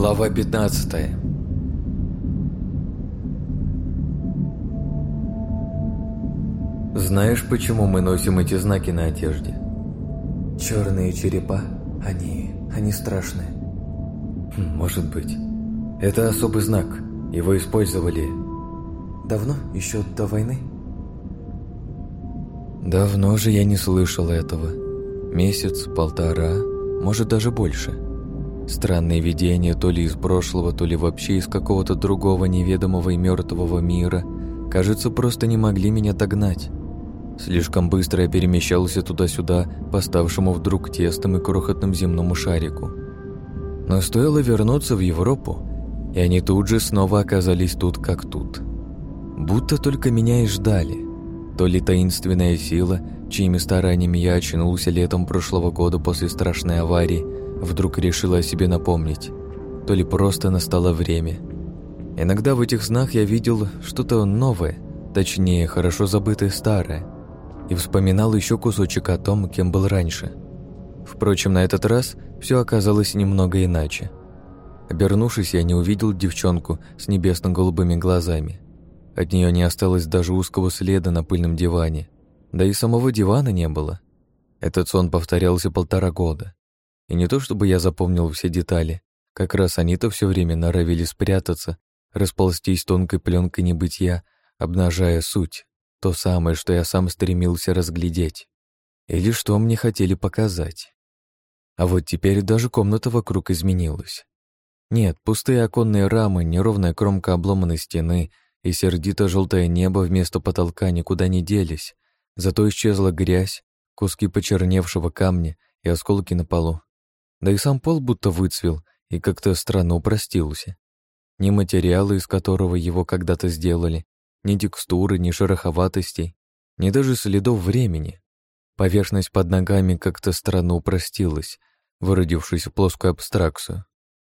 Глава 15. Знаешь, почему мы носим эти знаки на одежде? Черные черепа, они страшные. Может быть. Это особый знак. Его использовали... Давно? Еще до войны? Давно же я не слышал этого. Месяц, полтора, может даже больше. Странные видения то ли из прошлого, то ли вообще из какого-то другого неведомого и мертвого мира, кажется, просто не могли меня догнать. Слишком быстро я перемещался туда-сюда, по ставшему вдруг тесным и крохотным земному шарику. Но стоило вернуться в Европу, и они тут же снова оказались тут как тут. Будто только меня и ждали. То ли таинственная сила, чьими стараниями я очнулся летом прошлого года после страшной аварии, вдруг решила о себе напомнить, то ли просто настало время. Иногда в этих снах я видел что-то новое, точнее, хорошо забытое старое, и вспоминал еще кусочек о том, кем был раньше. Впрочем, на этот раз все оказалось немного иначе. Обернувшись, я не увидел девчонку с небесно-голубыми глазами. От нее не осталось даже узкого следа на пыльном диване, да и самого дивана не было. Этот сон повторялся 1,5 года. И не то чтобы я запомнил все детали, как раз они-то все время норовили спрятаться, расползтись тонкой пленкой небытия, обнажая суть, то самое, что я сам стремился разглядеть. Или что мне хотели показать. А вот теперь даже комната вокруг изменилась. Нет, пустые оконные рамы, неровная кромка обломанной стены и сердито-желтое небо вместо потолка никуда не делись, зато исчезла грязь, куски почерневшего камня и осколки на полу. Да и сам пол будто выцвел и как-то странно упростился. Ни материала, из которого его когда-то сделали, ни текстуры, ни шероховатостей, ни даже следов времени. Поверхность под ногами как-то странно упростилась, выродившись в плоскую абстракцию.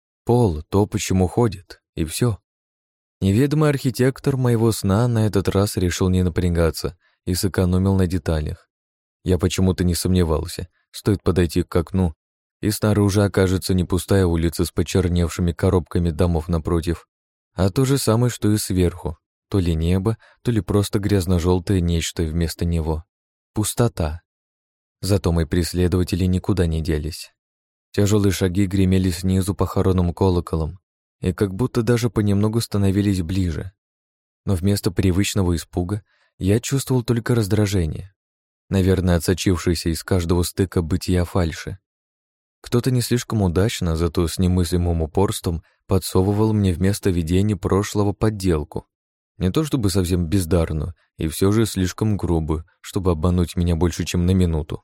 Пол — то, почему ходит, и все. Неведомый архитектор моего сна на этот раз решил не напрягаться и сэкономил на деталях. Я почему-то не сомневался, стоит подойти к окну, и снаружи окажется не пустая улица с почерневшими коробками домов напротив, а то же самое, что и сверху, то ли небо, то ли просто грязно-желтое нечто вместо него. Пустота. Зато мои преследователи никуда не делись. Тяжелые шаги гремели снизу похоронным колоколом и как будто даже понемногу становились ближе. Но вместо привычного испуга я чувствовал только раздражение. Наверное, отсочившееся из каждого стыка бытия фальши. Кто-то не слишком удачно, зато с немыслимым упорством подсовывал мне вместо видения прошлого подделку. Не то чтобы совсем бездарную, и все же слишком грубую, чтобы обмануть меня больше, чем на минуту.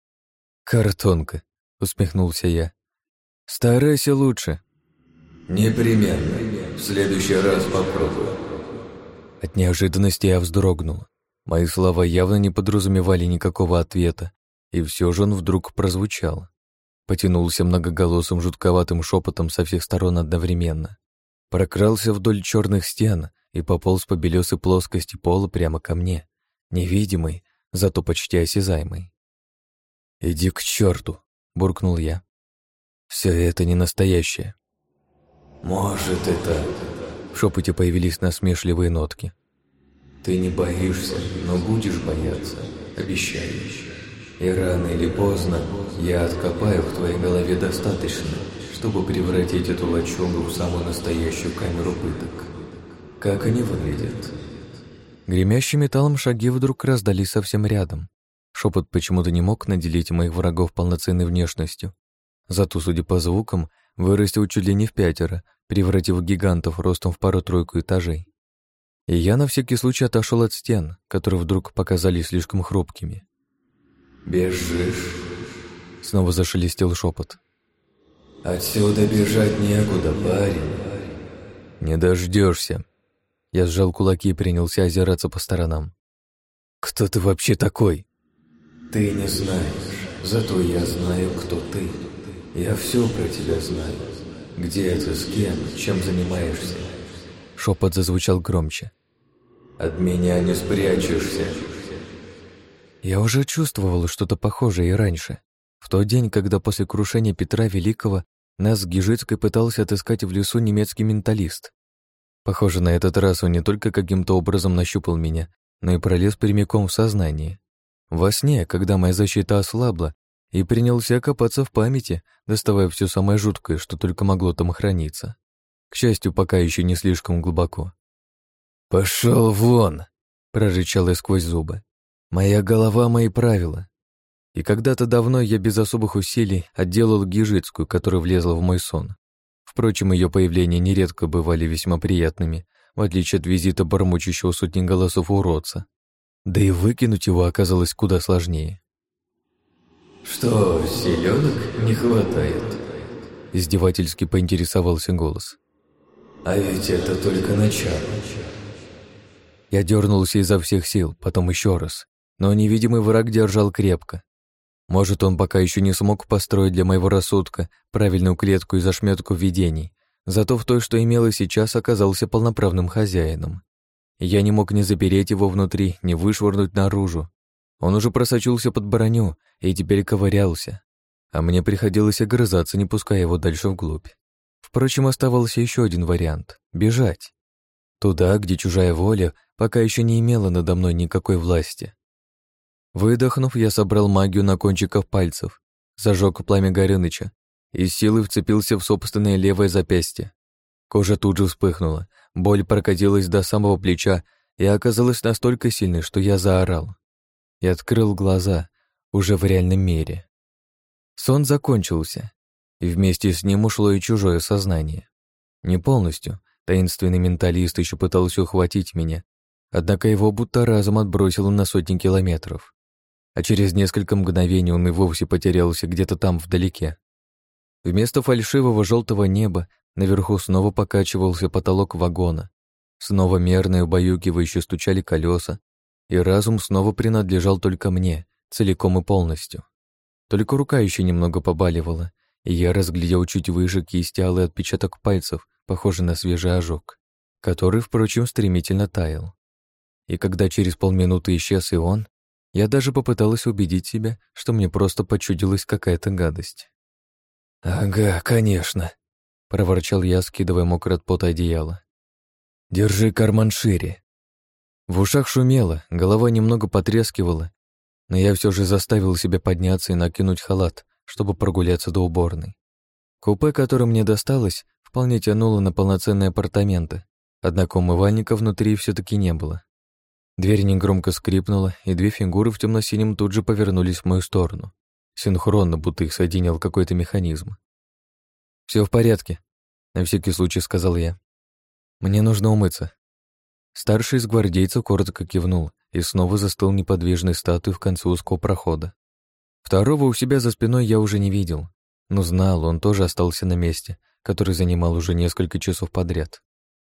«Картонка», — усмехнулся я. «Старайся лучше». «Непременно. В следующий раз попробую». От неожиданности я вздрогнул. Мои слова явно не подразумевали никакого ответа, и все же он вдруг прозвучал. Потянулся многоголосым жутковатым шепотом со всех сторон одновременно. Прокрался вдоль черных стен и пополз по белесой плоскости пола прямо ко мне, невидимый, зато почти осязаемый. «Иди к черту!» — буркнул я. «Все это не настоящее». «Может, это...» В шепоте появились насмешливые нотки. «Ты не боишься, но будешь бояться, обещаю. И рано или поздно я откопаю в твоей голове достаточно, чтобы превратить эту лачугу в самую настоящую камеру пыток. Как они выглядят?» Гремящим металлом шаги вдруг раздались совсем рядом. Шепот почему-то не мог наделить моих врагов полноценной внешностью. Зато, судя по звукам, вырастил чуть ли не в 5, превратив гигантов ростом в пару-тройку этажей. И я на всякий случай отошел от стен, которые вдруг показались слишком хрупкими. «Бежишь?» Снова зашелестел шепот. «Отсюда бежать некуда, парень». «Не дождешься». Я сжал кулаки и принялся озираться по сторонам. «Кто ты вообще такой?» «Ты не знаешь, зато я знаю, кто ты. Я все про тебя знаю. Где ты, с кем, чем занимаешься?» Шепот зазвучал громче. «От меня не спрячешься». Я уже чувствовал что-то похожее и раньше. В тот день, когда после крушения Петра Великого Нас с Гижицкой пытался отыскать в лесу немецкий менталист. Похоже, на этот раз он не только каким-то образом нащупал меня, но и пролез прямиком в сознание. Во сне, когда моя защита ослабла, и принялся копаться в памяти, доставая все самое жуткое, что только могло там храниться. К счастью, пока еще не слишком глубоко. «Пошел вон!» — прорычал я сквозь зубы. «Моя голова — мои правила». И когда-то давно я без особых усилий отделал Гижицкую, которая влезла в мой сон. Впрочем, ее появления нередко бывали весьма приятными, в отличие от визита бормочущего сотни голосов уродца. Да и выкинуть его оказалось куда сложнее. «Что, селедок не хватает?» Издевательски поинтересовался голос. «А ведь это только начало». Я дернулся изо всех сил, потом еще раз, но невидимый враг держал крепко. Может, он пока еще не смог построить для моего рассудка правильную клетку из ошметку видений, зато в той, что имело сейчас, оказался полноправным хозяином. Я не мог ни запереть его внутри, ни вышвырнуть наружу. Он уже просочился под броню и теперь ковырялся, а мне приходилось огрызаться, не пуская его дальше вглубь. Впрочем, оставался еще один вариант — бежать. Туда, где чужая воля пока еще не имела надо мной никакой власти. Выдохнув, я собрал магию на кончиках пальцев, зажег пламя Горыныча и с силой вцепился в собственное левое запястье. Кожа тут же вспыхнула, боль прокатилась до самого плеча и оказалась настолько сильной, что я заорал. И открыл глаза уже в реальном мире. Сон закончился, и вместе с ним ушло и чужое сознание. Не полностью, таинственный менталист еще пытался ухватить меня, однако его будто разом отбросило на сотни километров. А через несколько мгновений он и вовсе потерялся где-то там вдалеке. Вместо фальшивого желтого неба наверху снова покачивался потолок вагона, снова мерно и убаюкивающе стучали колеса, и разум снова принадлежал только мне, целиком и полностью. Только рука еще немного побаливала, и я разглядел чуть выше кисти алый отпечаток пальцев, похожий на свежий ожог, который, впрочем, стремительно таял. И когда через полминуты исчез и он, я даже попыталась убедить себя, что мне просто почудилась какая-то гадость. «Ага, конечно», — проворчал я, скидывая мокрое от пота одеяло. «Держи карман шире». В ушах шумело, голова немного потрескивала, но я все же заставил себя подняться и накинуть халат, чтобы прогуляться до уборной. Купе, которое мне досталось, вполне тянуло на полноценные апартаменты, однако умывальника внутри все-таки не было. Дверь негромко скрипнула, и две фигуры в темно-синем тут же повернулись в мою сторону. Синхронно, будто их соединял какой-то механизм. «Все в порядке», — на всякий случай сказал я. «Мне нужно умыться». Старший из гвардейцев коротко кивнул и снова застыл неподвижной статуей в конце узкого прохода. Второго у себя за спиной я уже не видел, но знал, он тоже остался на месте, который занимал уже несколько часов подряд.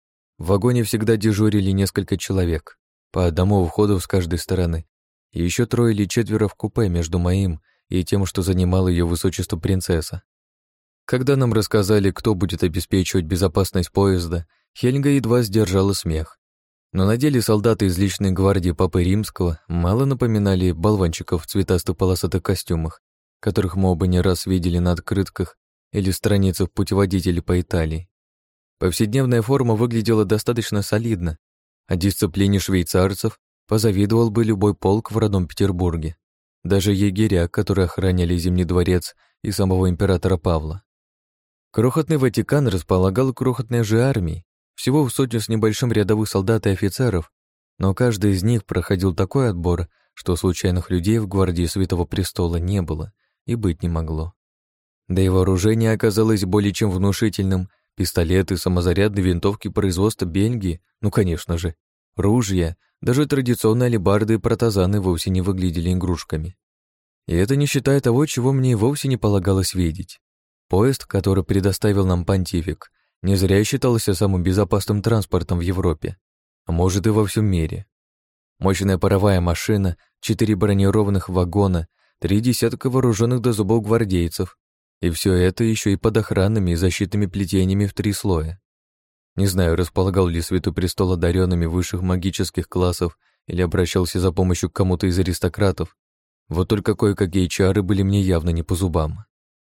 В вагоне всегда дежурили несколько человек, по одному входу с каждой стороны, и еще 3 или 4 в купе между моим и тем, что занимало ее высочество принцесса. Когда нам рассказали, кто будет обеспечивать безопасность поезда, Хельга едва сдержала смех. Но на деле солдаты из личной гвардии Папы Римского мало напоминали болванчиков в цветастых полосатых костюмах, которых мы оба не раз видели на открытках или страницах путеводителей по Италии. Повседневная форма выглядела достаточно солидно, а дисциплине швейцарцев позавидовал бы любой полк в родном Петербурге, даже егеря, которые охраняли Зимний дворец и самого императора Павла. Крохотный Ватикан располагал крохотной же армией, всего в 100 с небольшим рядовых солдат и офицеров, но каждый из них проходил такой отбор, что случайных людей в гвардии Святого Престола не было и быть не могло. Да и вооружение оказалось более чем внушительным: пистолеты, самозарядные винтовки производства Бельгии, ну, конечно же, ружья, даже традиционные алебарды и протазаны вовсе не выглядели игрушками. И это не считая того, чего мне и вовсе не полагалось видеть. Поезд, который предоставил нам понтифик, не зря считался самым безопасным транспортом в Европе, а может и во всем мире. Мощная паровая машина, 4 бронированных вагона, 3 десятка вооруженных до зубов гвардейцев, и все это еще и под охранными и защитными плетениями в 3 слоя. Не знаю, располагал ли Святой Престол одаренными высших магических классов или обращался за помощью к кому-то из аристократов, вот только кое-какие чары были мне явно не по зубам.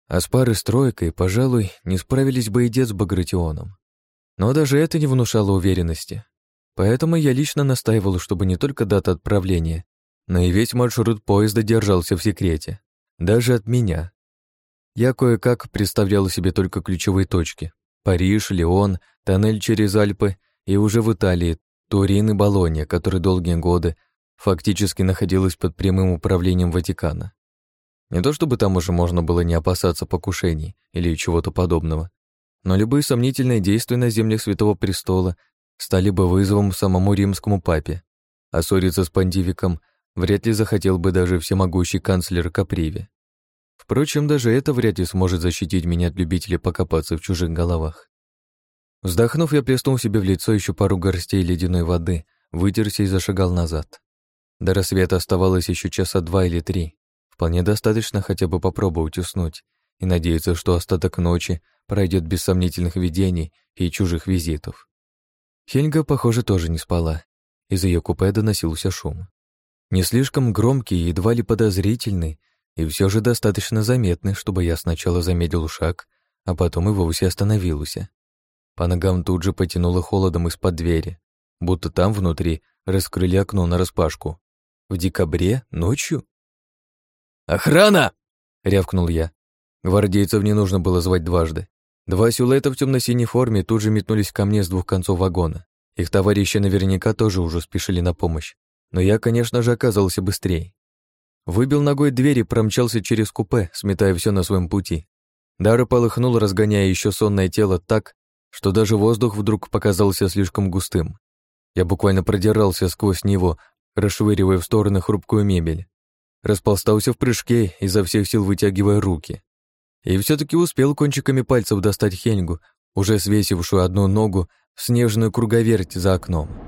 А с парой с тройкой, пожалуй, не справились бы и дед с Багратионом. Но даже это не внушало уверенности. Поэтому я лично настаивал, чтобы не только дата отправления, но и весь маршрут поезда держался в секрете. Даже от меня. Я кое-как представлял себе только ключевые точки. Париж, Лион, тоннель через Альпы и уже в Италии Турин и Болонья, которая долгие годы фактически находилась под прямым управлением Ватикана. Не то чтобы там уже можно было не опасаться покушений или чего-то подобного, но любые сомнительные действия на землях Святого Престола стали бы вызовом самому римскому папе, а ссориться с понтификом вряд ли захотел бы даже всемогущий канцлер Каприви. Впрочем, даже это вряд ли сможет защитить меня от любителей покопаться в чужих головах. Вздохнув, я плеснул себе в лицо еще пару горстей ледяной воды, вытерся и зашагал назад. До рассвета оставалось еще часа 2 или 3. Вполне достаточно хотя бы попробовать уснуть и надеяться, что остаток ночи пройдет без сомнительных видений и чужих визитов. Хельга, похоже, тоже не спала. Из ее купе доносился шум. Не слишком громкий, едва ли подозрительный, и все же достаточно заметный, чтобы я сначала замедлил шаг, а потом и вовсе остановился. По ногам тут же потянуло холодом из-под двери, будто там внутри раскрыли окно нараспашку. В декабре? Ночью? «Охрана!» — рявкнул я. Гвардейцев не нужно было звать дважды. 2 силуэта в темно-синей форме тут же метнулись ко мне с 2 концов вагона. Их товарищи наверняка тоже уже спешили на помощь. Но я, конечно же, оказался быстрее. Выбил ногой дверь и промчался через купе, сметая все на своем пути. Дара полыхнул, разгоняя еще сонное тело так, что даже воздух вдруг показался слишком густым. Я буквально продирался сквозь него, расшвыривая в стороны хрупкую мебель. Распластался в прыжке, изо всех сил вытягивая руки. И все-таки успел кончиками пальцев достать Хельгу, уже свесившую одну ногу в снежную круговерть за окном.